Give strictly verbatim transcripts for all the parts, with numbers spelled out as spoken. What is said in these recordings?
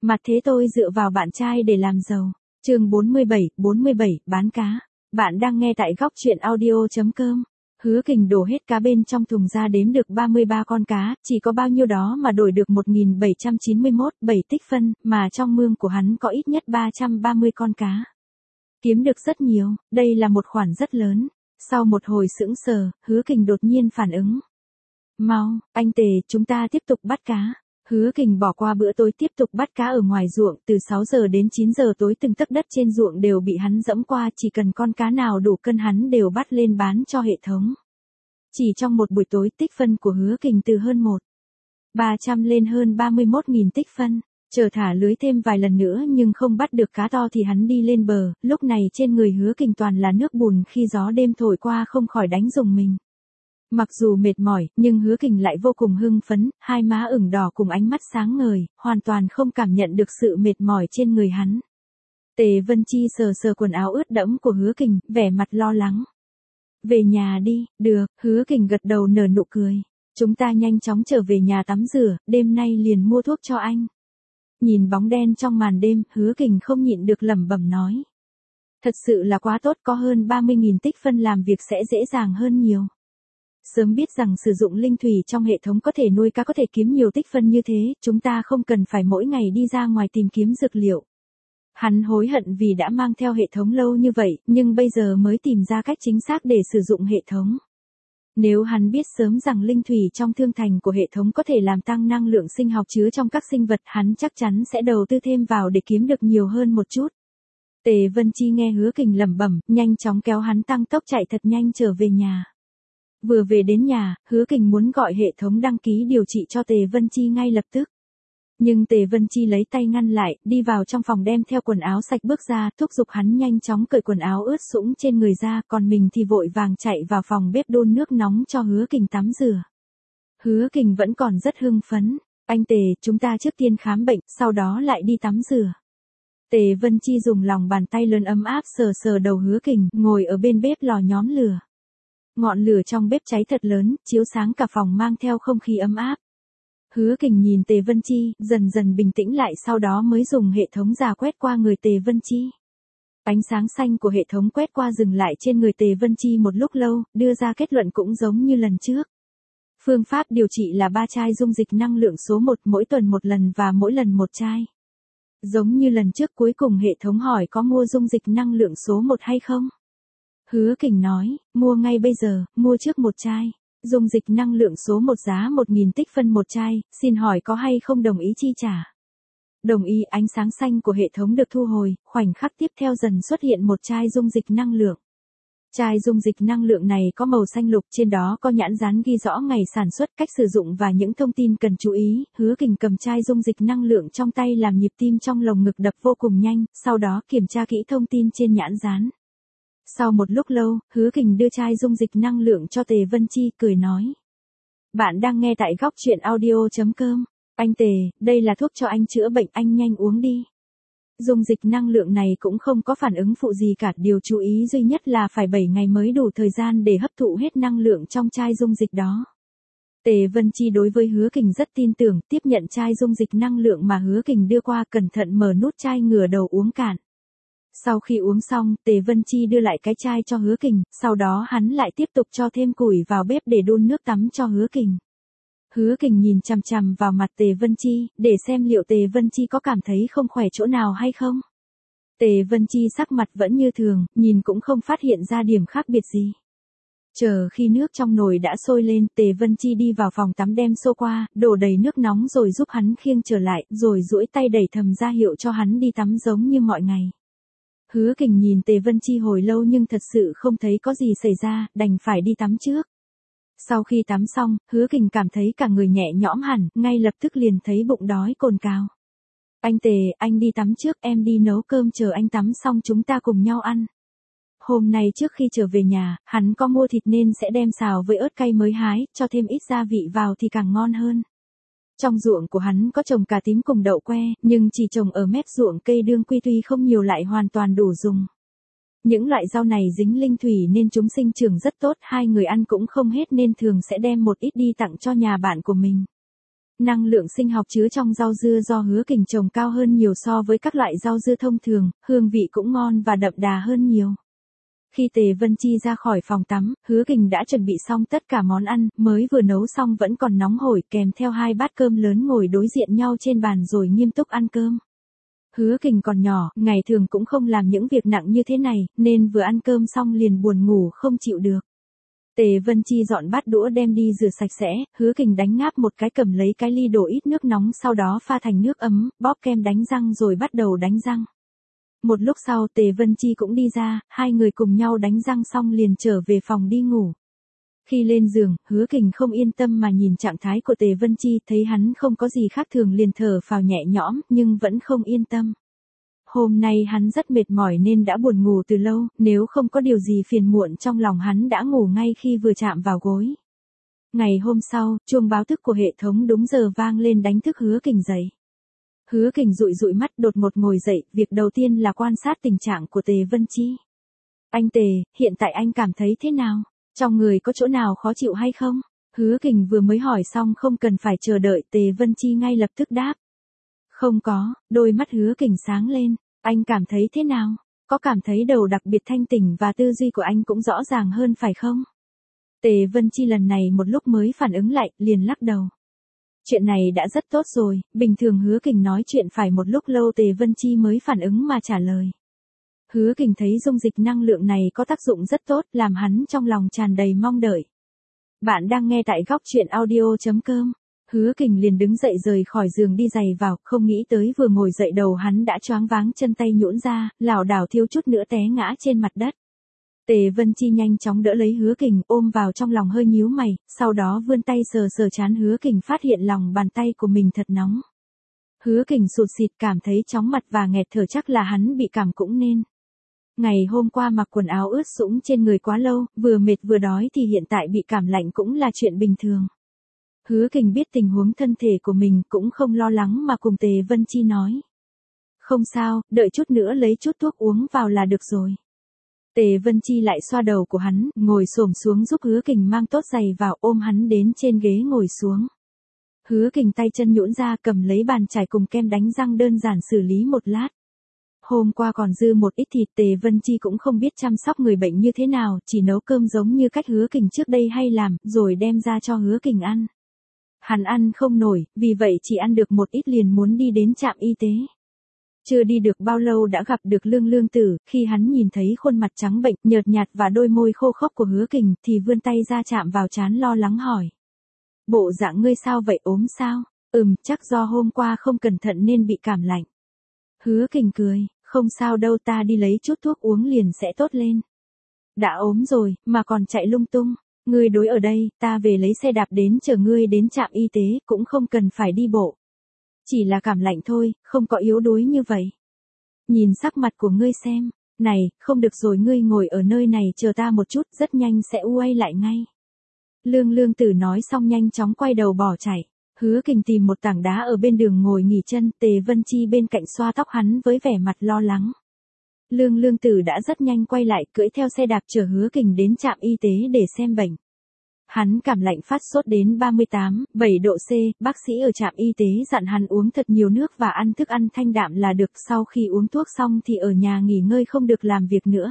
Mặt thế tôi dựa vào bạn trai để làm giàu. Chương bốn mươi bảy, bốn mươi bảy, bán cá. Bạn đang nghe tại góc truyện audio.com. Hứa Kình đổ hết cá bên trong thùng ra đếm được ba mươi ba con cá, chỉ có bao nhiêu đó mà đổi được một nghìn bảy trăm chín mươi mốt, bảy tích phân, mà trong mương của hắn có ít nhất ba trăm ba mươi con cá. Kiếm được rất nhiều, đây là một khoản rất lớn. Sau một hồi sững sờ, Hứa Kình đột nhiên phản ứng. Mau, anh Tề, chúng ta tiếp tục bắt cá. Hứa Kình bỏ qua bữa tối tiếp tục bắt cá ở ngoài ruộng, từ sáu giờ đến chín giờ tối từng tấc đất trên ruộng đều bị hắn dẫm qua, chỉ cần con cá nào đủ cân hắn đều bắt lên bán cho hệ thống. Chỉ trong một buổi tối tích phân của Hứa Kình từ hơn một nghìn ba trăm lên hơn ba mươi mốt nghìn tích phân, chờ thả lưới thêm vài lần nữa nhưng không bắt được cá to thì hắn đi lên bờ, lúc này trên người Hứa Kình toàn là nước bùn khi gió đêm thổi qua không khỏi đánh rùng mình. Mặc dù mệt mỏi, nhưng Hứa Kình lại vô cùng hưng phấn, hai má ửng đỏ cùng ánh mắt sáng ngời, hoàn toàn không cảm nhận được sự mệt mỏi trên người hắn. Tề Vân Chi sờ sờ quần áo ướt đẫm của Hứa Kình, vẻ mặt lo lắng. Về nhà đi, được, Hứa Kình gật đầu nở nụ cười. Chúng ta nhanh chóng trở về nhà tắm rửa, đêm nay liền mua thuốc cho anh. Nhìn bóng đen trong màn đêm, Hứa Kình không nhịn được lẩm bẩm nói. Thật sự là quá tốt, có hơn ba mươi nghìn tích phân làm việc sẽ dễ dàng hơn nhiều. Sớm biết rằng sử dụng linh thủy trong hệ thống có thể nuôi cá có thể kiếm nhiều tích phân như thế, chúng ta không cần phải mỗi ngày đi ra ngoài tìm kiếm dược liệu. Hắn hối hận vì đã mang theo hệ thống lâu như vậy, nhưng bây giờ mới tìm ra cách chính xác để sử dụng hệ thống. Nếu hắn biết sớm rằng linh thủy trong thương thành của hệ thống có thể làm tăng năng lượng sinh học chứa trong các sinh vật, hắn chắc chắn sẽ đầu tư thêm vào để kiếm được nhiều hơn một chút. Tề Vân Chi nghe Hứa Kình lẩm bẩm, nhanh chóng kéo hắn tăng tốc chạy thật nhanh trở về nhà. Vừa về đến nhà, Hứa Kình muốn gọi hệ thống đăng ký điều trị cho Tề Vân Chi ngay lập tức. Nhưng Tề Vân Chi lấy tay ngăn lại, đi vào trong phòng đem theo quần áo sạch bước ra, thúc giục hắn nhanh chóng cởi quần áo ướt sũng trên người ra, còn mình thì vội vàng chạy vào phòng bếp đun nước nóng cho Hứa Kình tắm rửa. Hứa Kình vẫn còn rất hưng phấn. Anh Tề, chúng ta trước tiên khám bệnh, sau đó lại đi tắm rửa. Tề Vân Chi dùng lòng bàn tay lớn ấm áp sờ sờ đầu Hứa Kình, ngồi ở bên bếp lò nhóm lửa. Ngọn lửa trong bếp cháy thật lớn, chiếu sáng cả phòng mang theo không khí ấm áp. Hứa Kình nhìn Tề Vân Chi, dần dần bình tĩnh lại, sau đó mới dùng hệ thống dò quét qua người Tề Vân Chi. Ánh sáng xanh của hệ thống quét qua dừng lại trên người Tề Vân Chi một lúc lâu, đưa ra kết luận cũng giống như lần trước. Phương pháp điều trị là ba chai dung dịch năng lượng số một mỗi tuần một lần và mỗi lần một chai. Giống như lần trước cuối cùng hệ thống hỏi có mua dung dịch năng lượng số một hay không? Hứa Kình nói, mua ngay bây giờ, mua trước một chai. Dung dịch năng lượng số một giá một nghìn tích phân một chai, xin hỏi có hay không đồng ý chi trả? Đồng ý. Ánh sáng xanh của hệ thống được thu hồi, khoảnh khắc tiếp theo dần xuất hiện một chai dung dịch năng lượng. Chai dung dịch năng lượng này có màu xanh lục, trên đó có nhãn dán ghi rõ ngày sản xuất, cách sử dụng và những thông tin cần chú ý. Hứa Kình cầm chai dung dịch năng lượng trong tay làm nhịp tim trong lồng ngực đập vô cùng nhanh, sau đó kiểm tra kỹ thông tin trên nhãn dán. Sau một lúc lâu, Hứa Kình đưa chai dung dịch năng lượng cho Tề Vân Chi, cười nói. Bạn đang nghe tại góc truyện audio.com. Anh Tề, đây là thuốc cho anh chữa bệnh, anh nhanh uống đi. Dung dịch năng lượng này cũng không có phản ứng phụ gì cả, điều chú ý duy nhất là phải bảy ngày mới đủ thời gian để hấp thụ hết năng lượng trong chai dung dịch đó. Tề Vân Chi đối với Hứa Kình rất tin tưởng, tiếp nhận chai dung dịch năng lượng mà Hứa Kình đưa qua, cẩn thận mở nút chai ngửa đầu uống cạn. Sau khi uống xong, Tề Vân Chi đưa lại cái chai cho Hứa Kình, sau đó hắn lại tiếp tục cho thêm củi vào bếp để đun nước tắm cho Hứa Kình. Hứa Kình nhìn chằm chằm vào mặt Tề Vân Chi, để xem liệu Tề Vân Chi có cảm thấy không khỏe chỗ nào hay không. Tề Vân Chi sắc mặt vẫn như thường, nhìn cũng không phát hiện ra điểm khác biệt gì. Chờ khi nước trong nồi đã sôi lên, Tề Vân Chi đi vào phòng tắm đem xô qua, đổ đầy nước nóng rồi giúp hắn khiêng trở lại, rồi duỗi tay đẩy thầm ra hiệu cho hắn đi tắm giống như mọi ngày. Hứa Kình nhìn Tề Vân Chi hồi lâu nhưng thật sự không thấy có gì xảy ra, đành phải đi tắm trước. Sau khi tắm xong, Hứa Kình cảm thấy cả người nhẹ nhõm hẳn, ngay lập tức liền thấy bụng đói cồn cào. Anh Tề, anh đi tắm trước, em đi nấu cơm chờ anh tắm xong chúng ta cùng nhau ăn. Hôm nay trước khi trở về nhà, hắn có mua thịt nên sẽ đem xào với ớt cay mới hái, cho thêm ít gia vị vào thì càng ngon hơn. Trong ruộng của hắn có trồng cà tím cùng đậu que, nhưng chỉ trồng ở mép ruộng, cây đương quy tuy không nhiều lại hoàn toàn đủ dùng. Những loại rau này dính linh thủy nên chúng sinh trưởng rất tốt, hai người ăn cũng không hết nên thường sẽ đem một ít đi tặng cho nhà bạn của mình. Năng lượng sinh học chứa trong rau dưa do Hứa Kình trồng cao hơn nhiều so với các loại rau dưa thông thường, hương vị cũng ngon và đậm đà hơn nhiều. Khi Tề Vân Chi ra khỏi phòng tắm, Hứa Kình đã chuẩn bị xong tất cả món ăn, mới vừa nấu xong vẫn còn nóng hổi, kèm theo hai bát cơm lớn ngồi đối diện nhau trên bàn rồi nghiêm túc ăn cơm. Hứa Kình còn nhỏ, ngày thường cũng không làm những việc nặng như thế này, nên vừa ăn cơm xong liền buồn ngủ không chịu được. Tề Vân Chi dọn bát đũa đem đi rửa sạch sẽ, Hứa Kình đánh ngáp một cái cầm lấy cái ly đổ ít nước nóng sau đó pha thành nước ấm, bóp kem đánh răng rồi bắt đầu đánh răng. Một lúc sau Tề Vân Chi cũng đi ra, hai người cùng nhau đánh răng xong liền trở về phòng đi ngủ. Khi lên giường, Hứa Kình không yên tâm mà nhìn trạng thái của Tề Vân Chi, thấy hắn không có gì khác thường liền thở phào nhẹ nhõm, nhưng vẫn không yên tâm. Hôm nay hắn rất mệt mỏi nên đã buồn ngủ từ lâu, nếu không có điều gì phiền muộn trong lòng hắn đã ngủ ngay khi vừa chạm vào gối. Ngày hôm sau, chuông báo thức của hệ thống đúng giờ vang lên đánh thức Hứa Kình dậy. Hứa Kình dụi dụi mắt đột ngột ngồi dậy, việc đầu tiên là quan sát tình trạng của Tề Vân Chi. Anh Tề, hiện tại anh cảm thấy thế nào? Trong người có chỗ nào khó chịu hay không? Hứa Kình vừa mới hỏi xong không cần phải chờ đợi, Tề Vân Chi ngay lập tức đáp. Không có, đôi mắt Hứa Kình sáng lên. Anh cảm thấy thế nào? Có cảm thấy đầu đặc biệt thanh tỉnh và tư duy của anh cũng rõ ràng hơn phải không? Tề Vân Chi lần này một lúc mới phản ứng lại, liền lắc đầu. Chuyện này đã rất tốt rồi, bình thường Hứa Kình nói chuyện phải một lúc lâu Tề Vân Chi mới phản ứng mà trả lời. Hứa Kình thấy dung dịch năng lượng này có tác dụng rất tốt, làm hắn trong lòng tràn đầy mong đợi. Bạn đang nghe tại góc truyện audio chấm com. Hứa Kình liền đứng dậy rời khỏi giường đi giày vào, không nghĩ tới vừa ngồi dậy đầu hắn đã choáng váng, chân tay nhũn ra, lảo đảo thiếu chút nữa té ngã trên mặt đất. Tề Vân Chi nhanh chóng đỡ lấy Hứa Kình, ôm vào trong lòng hơi nhíu mày, sau đó vươn tay sờ sờ trán Hứa Kình, phát hiện lòng bàn tay của mình thật nóng. Hứa Kình sụt sịt cảm thấy chóng mặt và nghẹt thở, chắc là hắn bị cảm cũng nên. Ngày hôm qua mặc quần áo ướt sũng trên người quá lâu, vừa mệt vừa đói thì hiện tại bị cảm lạnh cũng là chuyện bình thường. Hứa Kình biết tình huống thân thể của mình cũng không lo lắng mà cùng Tề Vân Chi nói. Không sao, đợi chút nữa lấy chút thuốc uống vào là được rồi. Tề Vân Chi lại xoa đầu của hắn, ngồi xổm xuống giúp Hứa Kình mang tốt giày vào, ôm hắn đến trên ghế ngồi xuống. Hứa Kình tay chân nhũn ra cầm lấy bàn chải cùng kem đánh răng đơn giản xử lý một lát. Hôm qua còn dư một ít thịt, Tề Vân Chi cũng không biết chăm sóc người bệnh như thế nào, chỉ nấu cơm giống như cách Hứa Kình trước đây hay làm, rồi đem ra cho Hứa Kình ăn. Hắn ăn không nổi, vì vậy chỉ ăn được một ít liền muốn đi đến trạm y tế. Chưa đi được bao lâu đã gặp được Lương Lương Tử, khi hắn nhìn thấy khuôn mặt trắng bệnh, nhợt nhạt và đôi môi khô khốc của Hứa Kình thì vươn tay ra chạm vào trán lo lắng hỏi. Bộ dạng ngươi sao vậy, ốm sao? Ừm, chắc do hôm qua không cẩn thận nên bị cảm lạnh. Hứa Kình cười, không sao đâu, ta đi lấy chút thuốc uống liền sẽ tốt lên. Đã ốm rồi, mà còn chạy lung tung. Ngươi đối ở đây, ta về lấy xe đạp đến chở ngươi đến trạm y tế, cũng không cần phải đi bộ. Chỉ là cảm lạnh thôi, không có yếu đuối như vậy. Nhìn sắc mặt của ngươi xem, này, không được rồi, ngươi ngồi ở nơi này chờ ta một chút, rất nhanh sẽ quay lại ngay. Lương Lương Tử nói xong nhanh chóng quay đầu bỏ chạy. Hứa Kình tìm một tảng đá ở bên đường ngồi nghỉ chân, Tề Vân Chi bên cạnh xoa tóc hắn với vẻ mặt lo lắng. Lương Lương Tử đã rất nhanh quay lại, cưỡi theo xe đạp chở Hứa Kình đến trạm y tế để xem bệnh. Hắn cảm lạnh phát sốt đến ba mươi tám, bảy độ C, bác sĩ ở trạm y tế dặn hắn uống thật nhiều nước và ăn thức ăn thanh đạm là được, sau khi uống thuốc xong thì ở nhà nghỉ ngơi không được làm việc nữa.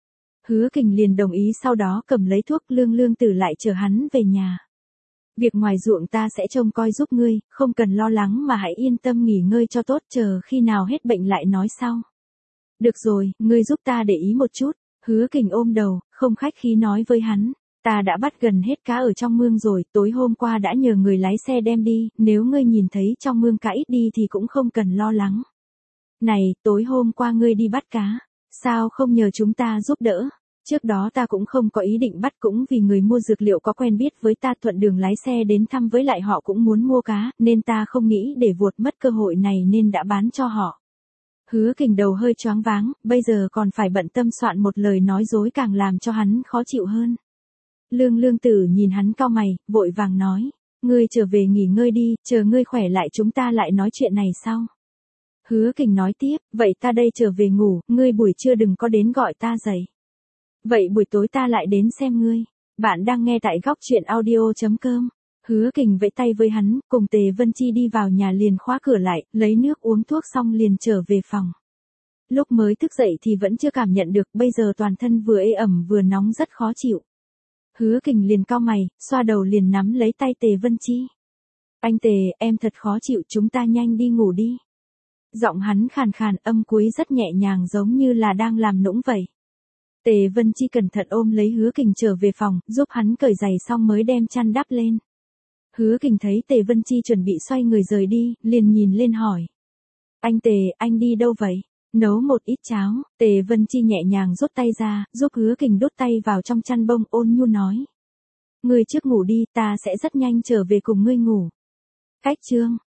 Hứa Kình liền đồng ý, sau đó cầm lấy thuốc, Lương Lương Tử lại chở hắn về nhà. Việc ngoài ruộng ta sẽ trông coi giúp ngươi, không cần lo lắng mà hãy yên tâm nghỉ ngơi cho tốt, chờ khi nào hết bệnh lại nói sau. Được rồi, ngươi giúp ta để ý một chút. Hứa Kình ôm đầu, không khách khí nói với hắn. Ta đã bắt gần hết cá ở trong mương rồi, tối hôm qua đã nhờ người lái xe đem đi, nếu ngươi nhìn thấy trong mương cá ít đi thì cũng không cần lo lắng. Này, tối hôm qua ngươi đi bắt cá, sao không nhờ chúng ta giúp đỡ? Trước đó ta cũng không có ý định bắt, cũng vì người mua dược liệu có quen biết với ta, thuận đường lái xe đến thăm, với lại họ cũng muốn mua cá, nên ta không nghĩ để vuột mất cơ hội này nên đã bán cho họ. Hứa Kình đầu hơi choáng váng, bây giờ còn phải bận tâm soạn một lời nói dối càng làm cho hắn khó chịu hơn. Lương Lương Tử nhìn hắn cau mày, vội vàng nói, ngươi trở về nghỉ ngơi đi, chờ ngươi khỏe lại chúng ta lại nói chuyện này sau. Hứa Kình nói tiếp, vậy ta đây trở về ngủ, ngươi buổi trưa đừng có đến gọi ta dậy. Vậy buổi tối ta lại đến xem ngươi. Bạn đang nghe tại góc truyện audio chấm com. Hứa Kình vẫy tay với hắn, cùng Tề Vân Chi đi vào nhà liền khóa cửa lại, lấy nước uống thuốc xong liền trở về phòng. Lúc mới thức dậy thì vẫn chưa cảm nhận được, bây giờ toàn thân vừa ê ẩm vừa nóng rất khó chịu. Hứa Kình liền cau mày, xoa đầu liền nắm lấy tay Tề Vân Chi. Anh Tề, em thật khó chịu, chúng ta nhanh đi ngủ đi. Giọng hắn khàn khàn, âm cuối rất nhẹ nhàng giống như là đang làm nũng vậy. Tề Vân Chi cẩn thận ôm lấy Hứa Kình trở về phòng, giúp hắn cởi giày xong mới đem chăn đắp lên. Hứa Kình thấy Tề Vân Chi chuẩn bị xoay người rời đi, liền nhìn lên hỏi. Anh Tề, anh đi đâu vậy? Nấu một ít cháo. Tề Vân Chi nhẹ nhàng rút tay ra, giúp Hứa Kình đút tay vào trong chăn bông, ôn nhu nói. Ngươi trước ngủ đi, ta sẽ rất nhanh trở về cùng ngươi ngủ. Cách chương